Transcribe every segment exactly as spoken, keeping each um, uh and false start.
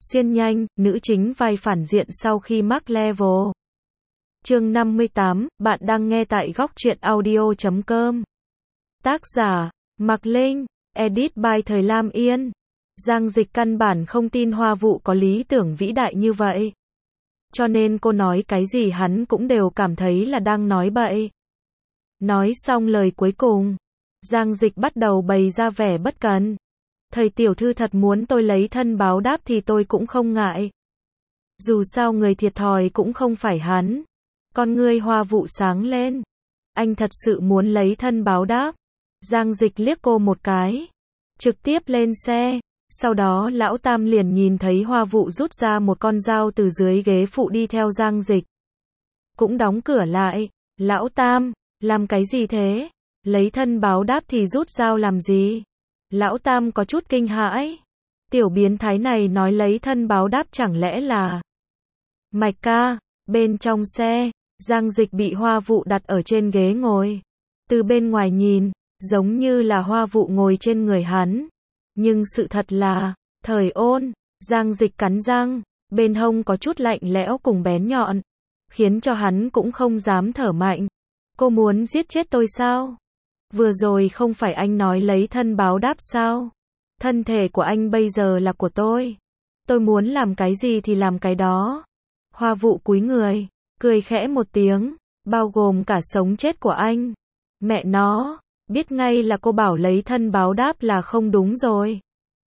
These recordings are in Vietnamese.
Xuyên nhanh, nữ chính vai phản diện sau khi mắc level. Chương năm mươi tám, bạn đang nghe tại góc truyện audio chấm com. Tác giả, Mạc Linh, edit by Thời Lam Yên. Giang Dịch căn bản không tin Hoa Vụ có lý tưởng vĩ đại như vậy. Cho nên cô nói cái gì hắn cũng đều cảm thấy là đang nói bậy. Nói xong lời cuối cùng, Giang Dịch bắt đầu bày ra vẻ bất cần. Thầy tiểu thư thật muốn tôi lấy thân báo đáp thì tôi cũng không ngại. Dù sao người thiệt thòi cũng không phải hắn. Con ngươi Hoa Vụ sáng lên. Anh thật sự muốn lấy thân báo đáp. Giang Dịch liếc cô một cái. Trực tiếp lên xe. Sau đó lão Tam liền nhìn thấy Hoa Vụ rút ra một con dao từ dưới ghế phụ đi theo Giang Dịch. Cũng đóng cửa lại. Lão Tam, làm cái gì thế? Lấy thân báo đáp thì rút dao làm gì? Lão Tam có chút kinh hãi. Tiểu biến thái này nói lấy thân báo đáp chẳng lẽ là... Mạch ca, bên trong xe, Giang Dịch bị Hoa Vụ đặt ở trên ghế ngồi. Từ bên ngoài nhìn, giống như là Hoa Vụ ngồi trên người hắn. Nhưng sự thật là, thời ôn, Giang Dịch cắn răng, bên hông có chút lạnh lẽo cùng bén nhọn, khiến cho hắn cũng không dám thở mạnh. Cô muốn giết chết tôi sao? Vừa rồi không phải anh nói lấy thân báo đáp sao? Thân thể của anh bây giờ là của tôi. Tôi muốn làm cái gì thì làm cái đó. Hoa Vụ cúi người, cười khẽ một tiếng, bao gồm cả sống chết của anh. Mẹ nó, biết ngay là cô bảo lấy thân báo đáp là không đúng rồi.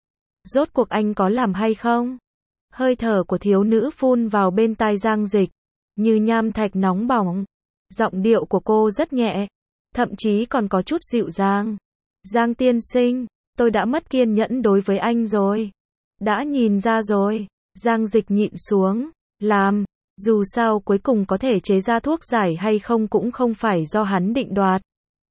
Rốt cuộc anh có làm hay không? Hơi thở của thiếu nữ phun vào bên tai Giang Dịch, như nham thạch nóng bỏng. Giọng điệu của cô rất nhẹ, thậm chí còn có chút dịu dàng. Giang tiên sinh, tôi đã mất kiên nhẫn đối với anh rồi. Đã nhìn ra rồi. Giang Dịch nhịn xuống, làm, dù sao cuối cùng có thể chế ra thuốc giải hay không cũng không phải do hắn định đoạt.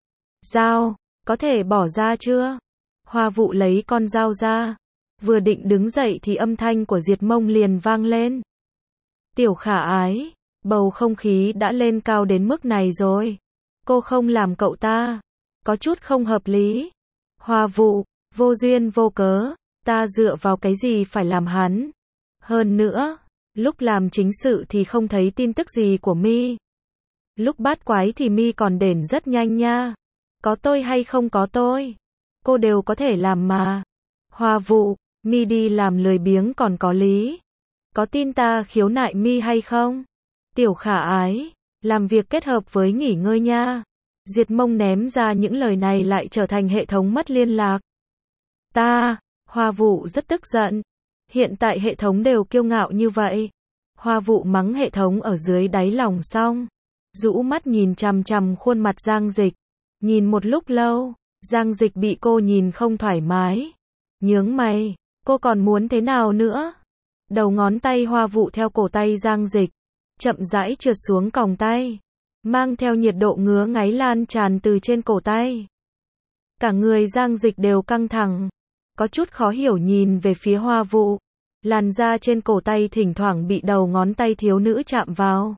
Dao, có thể bỏ ra chưa? Hoa Vụ lấy con dao ra. Vừa định đứng dậy thì âm thanh của Diệt Mông liền vang lên. Tiểu khả ái, bầu không khí đã lên cao đến mức này rồi. Cô không làm cậu ta. Có chút không hợp lý. Hoa Vụ, vô duyên vô cớ, ta dựa vào cái gì phải làm hắn. Hơn nữa, lúc làm chính sự thì không thấy tin tức gì của mi. Lúc bát quái thì mi còn đền rất nhanh nha. Có tôi hay không có tôi, cô đều có thể làm mà. Hoa Vụ, mi đi làm lười biếng còn có lý. Có tin ta khiếu nại mi hay không? Tiểu khả ái, làm việc kết hợp với nghỉ ngơi nha. Diệt Mông ném ra những lời này lại trở thành hệ thống mất liên lạc. Ta, Hoa Vụ rất tức giận. Hiện tại hệ thống đều kiêu ngạo như vậy. Hoa Vụ mắng hệ thống ở dưới đáy lòng xong, rũ mắt nhìn chằm chằm khuôn mặt Giang Dịch. Nhìn một lúc lâu, Giang Dịch bị cô nhìn không thoải mái. Nhướng mày, cô còn muốn thế nào nữa? Đầu ngón tay Hoa Vụ theo cổ tay Giang Dịch, chậm rãi trượt xuống còng tay, mang theo nhiệt độ ngứa ngáy lan tràn từ trên cổ tay. Cả người Giang Dịch đều căng thẳng, có chút khó hiểu nhìn về phía Hoa Vụ. Làn da trên cổ tay thỉnh thoảng bị đầu ngón tay thiếu nữ chạm vào.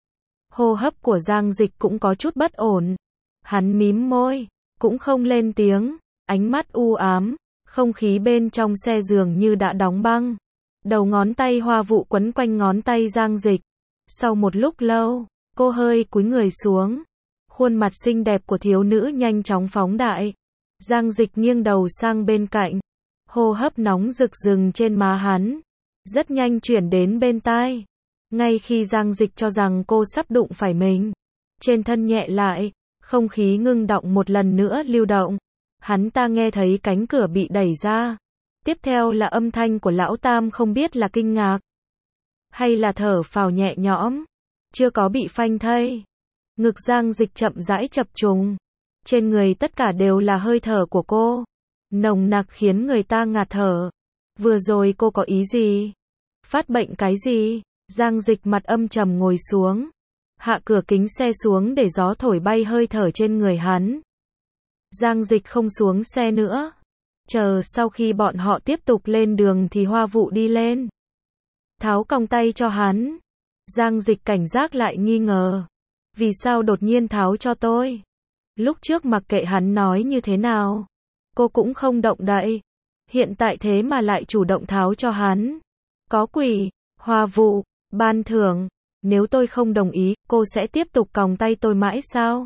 Hô hấp của Giang Dịch cũng có chút bất ổn. Hắn mím môi, cũng không lên tiếng, ánh mắt u ám, không khí bên trong xe dường như đã đóng băng. Đầu ngón tay Hoa Vụ quấn quanh ngón tay Giang Dịch. Sau một lúc lâu, cô hơi cúi người xuống. Khuôn mặt xinh đẹp của thiếu nữ nhanh chóng phóng đại. Giang Dịch nghiêng đầu sang bên cạnh. Hô hấp nóng rực rừng trên má hắn. Rất nhanh chuyển đến bên tai. Ngay khi Giang Dịch cho rằng cô sắp đụng phải mình, trên thân nhẹ lại. Không khí ngưng động một lần nữa lưu động. Hắn ta nghe thấy cánh cửa bị đẩy ra. Tiếp theo là âm thanh của lão Tam, không biết là kinh ngạc hay là thở phào nhẹ nhõm. Chưa có bị phanh thây. Ngực Giang Dịch chậm rãi chập trùng. Trên người tất cả đều là hơi thở của cô. Nồng nặc khiến người ta ngạt thở. Vừa rồi cô có ý gì? Phát bệnh cái gì? Giang Dịch mặt âm trầm ngồi xuống. Hạ cửa kính xe xuống để gió thổi bay hơi thở trên người hắn. Giang Dịch không xuống xe nữa. Chờ sau khi bọn họ tiếp tục lên đường thì Hoa Vụ đi lên. Tháo còng tay cho hắn. Giang Dịch cảnh giác lại nghi ngờ. Vì sao đột nhiên tháo cho tôi? Lúc trước mặc kệ hắn nói như thế nào, cô cũng không động đậy. Hiện tại thế mà lại chủ động tháo cho hắn. Có quỷ, Hoa Vụ, ban thưởng. Nếu tôi không đồng ý, cô sẽ tiếp tục còng tay tôi mãi sao?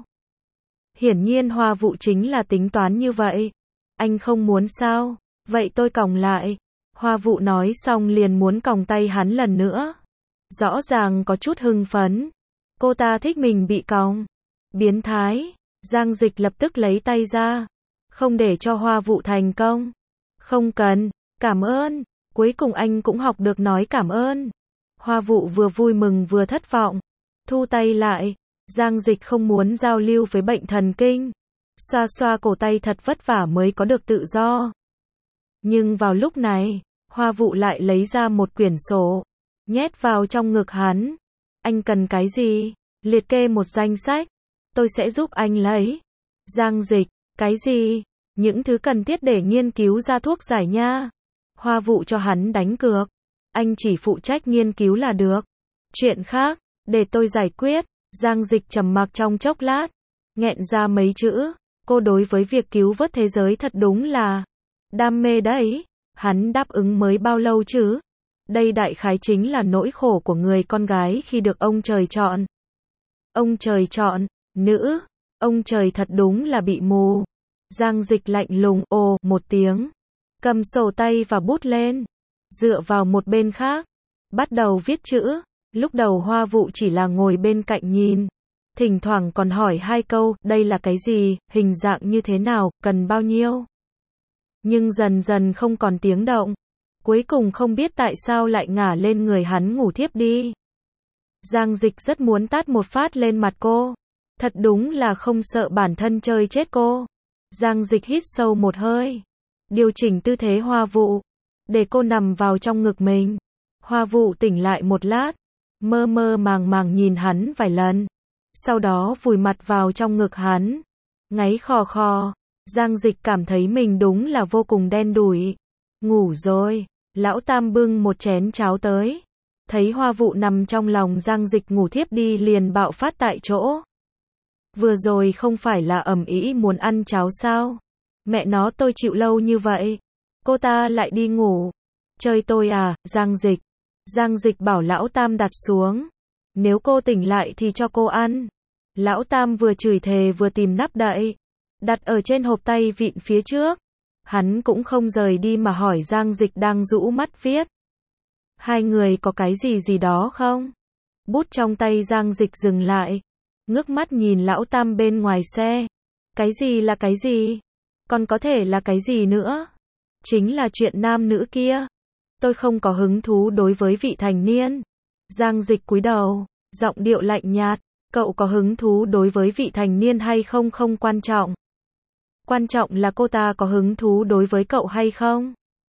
Hiển nhiên Hoa Vụ chính là tính toán như vậy. Anh không muốn sao? Vậy tôi còng lại. Hoa Vụ nói xong liền muốn còng tay hắn lần nữa. Rõ ràng có chút hưng phấn. Cô ta thích mình bị còng. Biến thái. Giang Dịch lập tức lấy tay ra. Không để cho Hoa Vụ thành công. Không cần. Cảm ơn. Cuối cùng anh cũng học được nói cảm ơn. Hoa Vụ vừa vui mừng vừa thất vọng. Thu tay lại. Giang Dịch không muốn giao lưu với bệnh thần kinh. Xoa xoa cổ tay thật vất vả mới có được tự do. Nhưng vào lúc này, Hoa Vụ lại lấy ra một quyển sổ. Nhét vào trong ngực hắn. Anh cần cái gì? Liệt kê một danh sách. Tôi sẽ giúp anh lấy. Giang Dịch, cái gì? Những thứ cần thiết để nghiên cứu ra thuốc giải nha. Hoa Vụ cho hắn đánh cược. Anh chỉ phụ trách nghiên cứu là được. Chuyện khác, để tôi giải quyết. Giang Dịch trầm mặc trong chốc lát. Nghẹn ra mấy chữ. Cô đối với việc cứu vớt thế giới thật đúng là đam mê đấy. Hắn đáp ứng mới bao lâu chứ? Đây đại khái chính là nỗi khổ của người con gái khi được ông trời chọn. Ông trời chọn, nữ. Ông trời thật đúng là bị mù. Giang Dịch lạnh lùng ồ một tiếng. Cầm sổ tay và bút lên. Dựa vào một bên khác. Bắt đầu viết chữ. Lúc đầu Hoa Vụ chỉ là ngồi bên cạnh nhìn. Thỉnh thoảng còn hỏi hai câu, đây là cái gì, hình dạng như thế nào, cần bao nhiêu. Nhưng dần dần không còn tiếng động. Cuối cùng không biết tại sao lại ngả lên người hắn ngủ thiếp đi. Giang Dịch rất muốn tát một phát lên mặt cô. Thật đúng là không sợ bản thân chơi chết cô. Giang Dịch hít sâu một hơi. Điều chỉnh tư thế Hoa Vụ. Để cô nằm vào trong ngực mình. Hoa Vụ tỉnh lại một lát. Mơ mơ màng màng nhìn hắn vài lần. Sau đó vùi mặt vào trong ngực hắn. Ngáy khò khò. Giang Dịch cảm thấy mình đúng là vô cùng đen đủi. Ngủ rồi. Lão Tam bưng một chén cháo tới. Thấy Hoa Vụ nằm trong lòng Giang Dịch ngủ thiếp đi liền bạo phát tại chỗ. Vừa rồi không phải là ầm ĩ muốn ăn cháo sao? Mẹ nó tôi chịu lâu như vậy. Cô ta lại đi ngủ. Chơi tôi à, Giang Dịch. Giang Dịch bảo Lão Tam đặt xuống. Nếu cô tỉnh lại thì cho cô ăn. Lão Tam vừa chửi thề vừa tìm nắp đậy. Đặt ở trên hộp tay vịn phía trước. Hắn cũng không rời đi mà hỏi Giang Dịch đang rũ mắt viết. Hai người có cái gì gì đó không? Bút trong tay Giang Dịch dừng lại. Ngước mắt nhìn Lão Tam bên ngoài xe. Cái gì là cái gì? Còn có thể là cái gì nữa? Chính là chuyện nam nữ kia. Tôi không có hứng thú đối với vị thành niên. Giang Dịch cúi đầu, giọng điệu lạnh nhạt. Cậu có hứng thú đối với vị thành niên hay không không quan trọng. Quan trọng là cô ta có hứng thú đối với cậu hay không?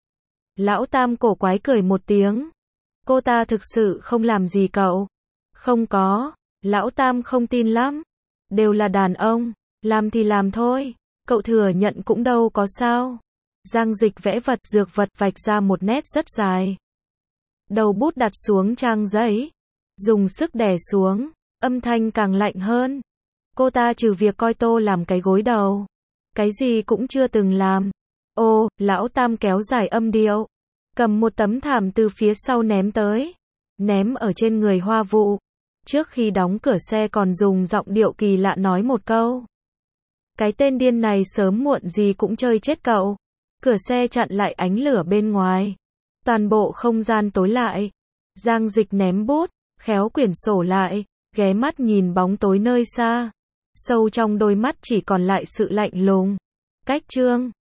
Lão Tam cổ quái cười một tiếng. Cô ta thực sự không làm gì cậu. Không có. Lão Tam không tin lắm. Đều là đàn ông. Làm thì làm thôi. Cậu thừa nhận cũng đâu có sao. Giang Dịch vẽ vật dược vật vạch ra một nét rất dài. Đầu bút đặt xuống trang giấy. Dùng sức đè xuống. Âm thanh càng lạnh hơn. Cô ta trừ việc coi Tô làm cái gối đầu. Cái gì cũng chưa từng làm. Ô, Lão Tam kéo dài âm điệu. Cầm một tấm thảm từ phía sau ném tới. Ném ở trên người Hoa Vụ. Trước khi đóng cửa xe còn dùng giọng điệu kỳ lạ nói một câu. Cái tên điên này sớm muộn gì cũng chơi chết cậu. Cửa xe chặn lại ánh lửa bên ngoài. Toàn bộ không gian tối lại. Giang Dịch ném bút, khéo quyển sổ lại, ghé mắt nhìn bóng tối nơi xa. Sâu trong đôi mắt chỉ còn lại sự lạnh lùng. Cách chương